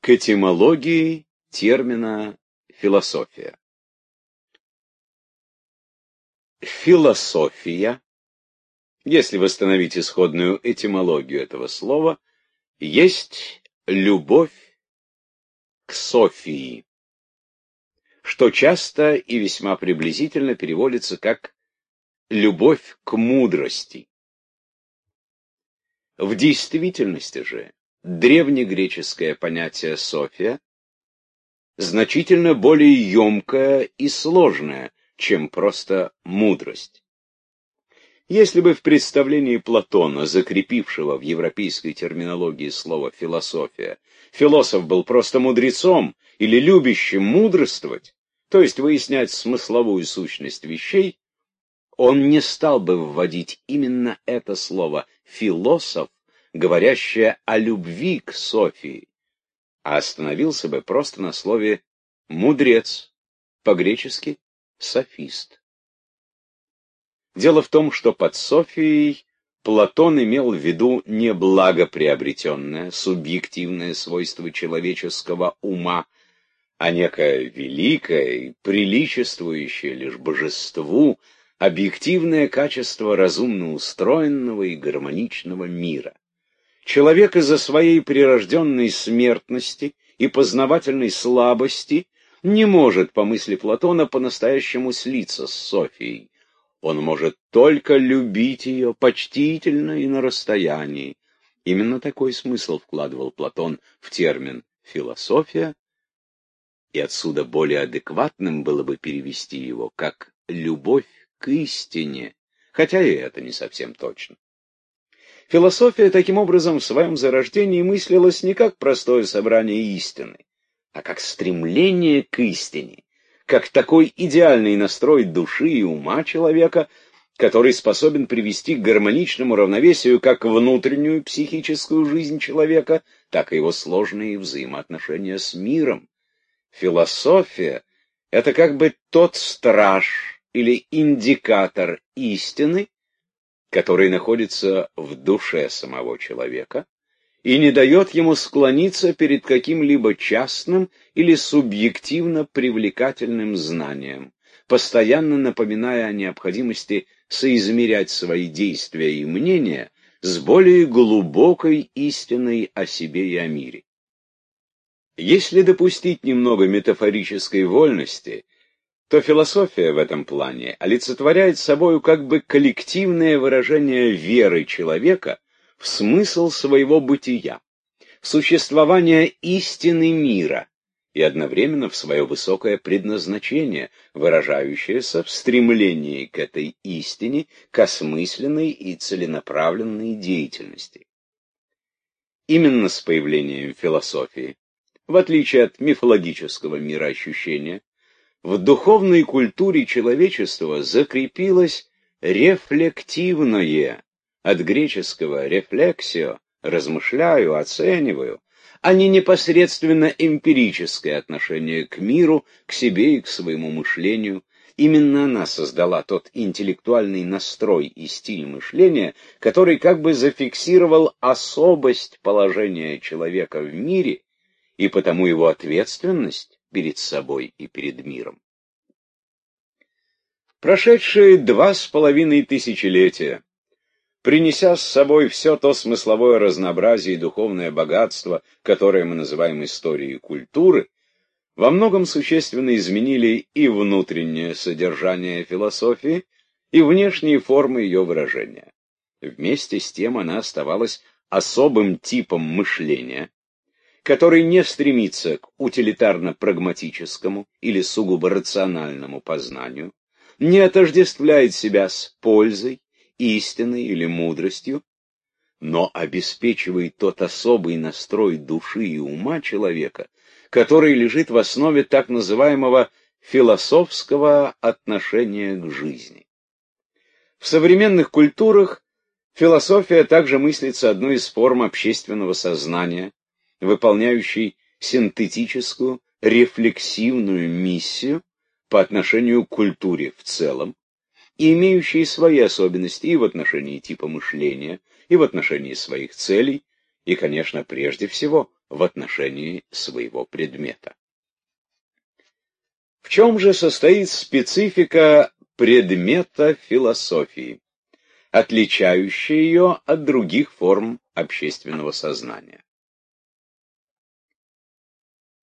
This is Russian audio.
к этимологии термина «философия». Философия, если восстановить исходную этимологию этого слова, есть любовь к Софии, что часто и весьма приблизительно переводится как «любовь к мудрости». В действительности же древнегреческое понятие «софия» значительно более емкое и сложное, чем просто мудрость. Если бы в представлении Платона, закрепившего в европейской терминологии слово «философия», философ был просто мудрецом или любящим мудрствовать, то есть выяснять смысловую сущность вещей, он не стал бы вводить именно это слово «философ», говорящее о любви к Софии, а остановился бы просто на слове «мудрец», по-гречески «софист». Дело в том, что под Софией Платон имел в виду не благоприобретенное, субъективное свойство человеческого ума, а некое великое и приличествующее лишь божеству объективное качество разумно устроенного и гармоничного мира. Человек из-за своей прирожденной смертности и познавательной слабости не может, по мысли Платона, по-настоящему слиться с Софией. Он может только любить ее почтительно и на расстоянии. Именно такой смысл вкладывал Платон в термин «философия», и отсюда более адекватным было бы перевести его как «любовь к истине», хотя и это не совсем точно. Философия, таким образом, в своем зарождении мыслилась не как простое собрание истины, а как стремление к истине, как такой идеальный настрой души и ума человека, который способен привести к гармоничному равновесию как внутреннюю психическую жизнь человека, так и его сложные взаимоотношения с миром. Философия — это как бы тот страж или индикатор истины, который находится в душе самого человека и не дает ему склониться перед каким-либо частным или субъективно привлекательным знанием, постоянно напоминая о необходимости соизмерять свои действия и мнения с более глубокой истиной о себе и о мире. Если допустить немного метафорической вольности, то философия в этом плане олицетворяет собою как бы коллективное выражение веры человека в смысл своего бытия, в существование истины мира и одновременно в свое высокое предназначение, выражающееся в стремлении к этой истине, к осмысленной и целенаправленной деятельности. Именно с появлением философии, в отличие от мифологического мироощущения, в духовной культуре человечества закрепилось рефлективное, от греческого «рефлексио» — размышляю, оцениваю, а не непосредственно эмпирическое отношение к миру, к себе и к своему мышлению. Именно она создала тот интеллектуальный настрой и стиль мышления, который как бы зафиксировал особость положения человека в мире и потому его ответственность перед собой и перед миром. Прошедшие 2,5 тысячелетия, принеся с собой все то смысловое разнообразие и духовное богатство, которое мы называем историей культуры, во многом существенно изменили и внутреннее содержание философии, и внешние формы ее выражения. Вместе с тем она оставалась особым типом мышления, который не стремится к утилитарно-прагматическому или сугубо рациональному познанию, не отождествляет себя с пользой, истиной или мудростью, но обеспечивает тот особый настрой души и ума человека, который лежит в основе так называемого философского отношения к жизни. В современных культурах философия также мыслится одной из форм общественного сознания, выполняющей синтетическую, рефлексивную миссию по отношению к культуре в целом, и имеющие свои особенности и в отношении типа мышления, и в отношении своих целей, и, конечно, прежде всего, в отношении своего предмета. В чем же состоит специфика предмета философии, отличающая ее от других форм общественного сознания?